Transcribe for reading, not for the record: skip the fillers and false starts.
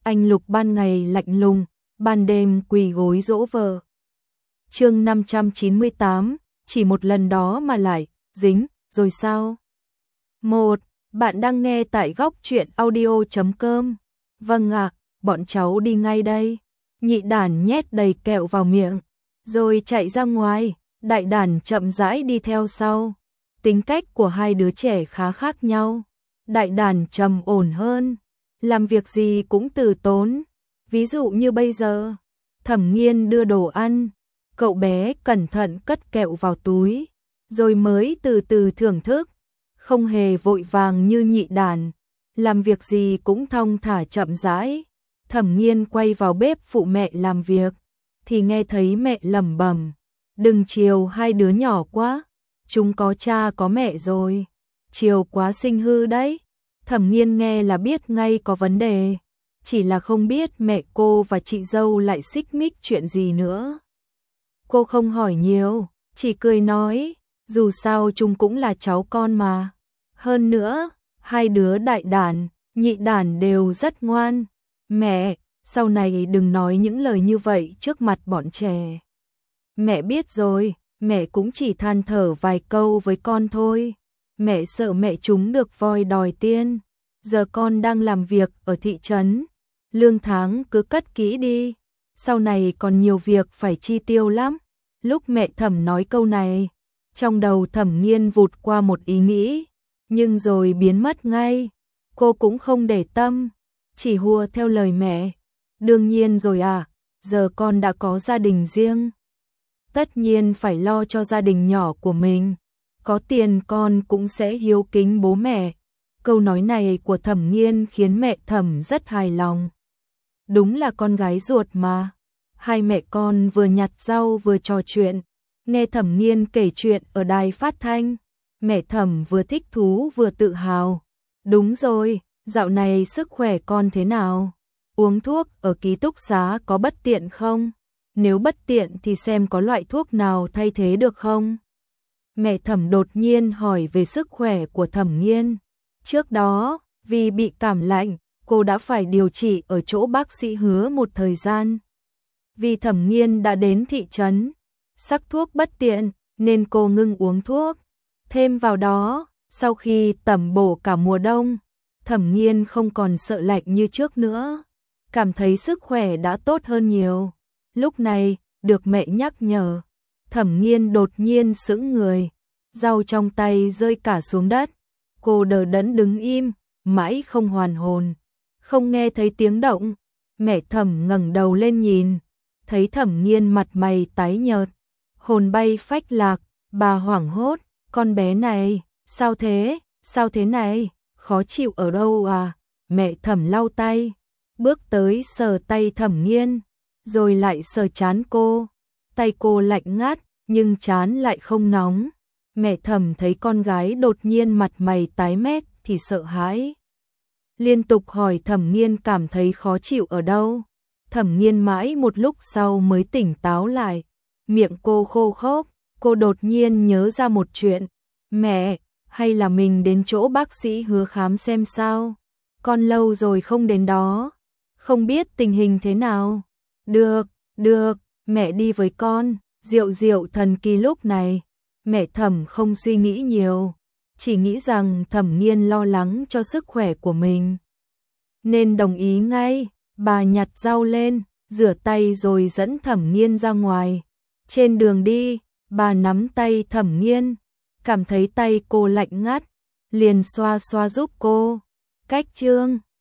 anh Lục ban ngày lạnh lùng, ban đêm quỳ gối dỗ vợ. Chương 598, chỉ một lần đó mà lại dính rồi sao? 1. Bạn đang nghe tại góc truyện audio.com. Vâng ạ, bọn cháu đi ngay đây. Nhị đản nhét đầy kẹo vào miệng, rồi chạy ra ngoài, đại đản chậm rãi đi theo sau. Tính cách của hai đứa trẻ khá khác nhau. Đại đản trầm ổn hơn, làm việc gì cũng từ tốn. Ví dụ như bây giờ, Thẩm Nghiên đưa đồ ăn, cậu bé cẩn thận cất kẹo vào túi, rồi mới từ từ thưởng thức, không hề vội vàng như nhị đản, làm việc gì cũng thong thả chậm rãi. Thẩm Nghiên quay vào bếp phụ mẹ làm việc, thì nghe thấy mẹ lẩm bẩm, đừng chiều hai đứa nhỏ quá, chúng có cha có mẹ rồi, chiều quá sinh hư đấy. Thẩm Nghiên nghe là biết ngay có vấn đề, chỉ là không biết mẹ cô và chị dâu lại xích mích chuyện gì nữa. Cô không hỏi nhiều, chỉ cười nói, dù sao chúng cũng là cháu con mà. Hơn nữa, hai đứa đại đản, nhị đản đều rất ngoan. Mẹ, sau này đừng nói những lời như vậy trước mặt bọn trẻ. Mẹ biết rồi, mẹ cũng chỉ than thở vài câu với con thôi. Mẹ sợ mẹ chúng được voi đòi tiên. Giờ con đang làm việc ở thị trấn, lương tháng cứ cất kỹ đi, sau này còn nhiều việc phải chi tiêu lắm. Lúc mẹ Thẩm nói câu này, trong đầu Thẩm Nghiên vụt qua một ý nghĩ, nhưng rồi biến mất ngay. Cô cũng không để tâm, chỉ hùa theo lời mẹ. Đương nhiên rồi à, giờ con đã có gia đình riêng, tất nhiên phải lo cho gia đình nhỏ của mình. Có tiền con cũng sẽ hiếu kính bố mẹ. Câu nói này của Thẩm Nghiên khiến mẹ Thẩm rất hài lòng. Đúng là con gái ruột mà. Hai mẹ con vừa nhặt rau vừa trò chuyện, nghe Thẩm Nghiên kể chuyện ở đài phát thanh. Mẹ Thẩm vừa thích thú vừa tự hào. Đúng rồi, dạo này sức khỏe con thế nào? Uống thuốc ở ký túc xá có bất tiện không? Nếu bất tiện thì xem có loại thuốc nào thay thế được không? Mẹ Thẩm đột nhiên hỏi về sức khỏe của Thẩm Nghiên. Trước đó, vì bị cảm lạnh, cô đã phải điều trị ở chỗ bác sĩ Hứa một thời gian. Vì Thẩm Nghiên đã đến thị trấn, sắc thuốc bất tiện, nên cô ngưng uống thuốc. Thêm vào đó, sau khi tẩm bổ cả mùa đông, Thẩm Nghiên không còn sợ lạnh như trước nữa, cảm thấy sức khỏe đã tốt hơn nhiều. Lúc này, được mẹ nhắc nhở, Thẩm Nghiên đột nhiên sững người, rau trong tay rơi cả xuống đất. Cô đờ đẫn đứng im, mãi không hoàn hồn, không nghe thấy tiếng động. Mẹ Thẩm ngẩng đầu lên nhìn, thấy Thẩm Nghiên mặt mày tái nhợt, hồn bay phách lạc. Bà hoảng hốt, con bé này, sao thế, sao thế này, khó chịu ở đâu à? Mẹ Thẩm lau tay, bước tới sờ tay Thẩm Nghiên, rồi lại sờ trán cô. Tay cô lạnh ngắt, nhưng trán lại không nóng. Mẹ Thẩm thấy con gái đột nhiên mặt mày tái mét thì sợ hãi, liên tục hỏi Thẩm Nghiên cảm thấy khó chịu ở đâu. Thẩm Nghiên mãi một lúc sau mới tỉnh táo lại, miệng cô khô khốc. Cô đột nhiên nhớ ra một chuyện, mẹ, hay là mình đến chỗ bác sĩ Hứa khám xem sao? Con lâu rồi không đến đó, không biết tình hình thế nào. Được, mẹ đi với con. Diệu diệu thần kỳ. Lúc này, mẹ Thẩm không suy nghĩ nhiều, chỉ nghĩ rằng Thẩm Nghiên lo lắng cho sức khỏe của mình, nên đồng ý ngay. Bà nhặt rau lên, rửa tay rồi dẫn Thẩm Nghiên ra ngoài. Trên đường đi, bà nắm tay Thẩm Nghiên, cảm thấy tay cô lạnh ngắt, liền xoa xoa giúp cô. Cách chương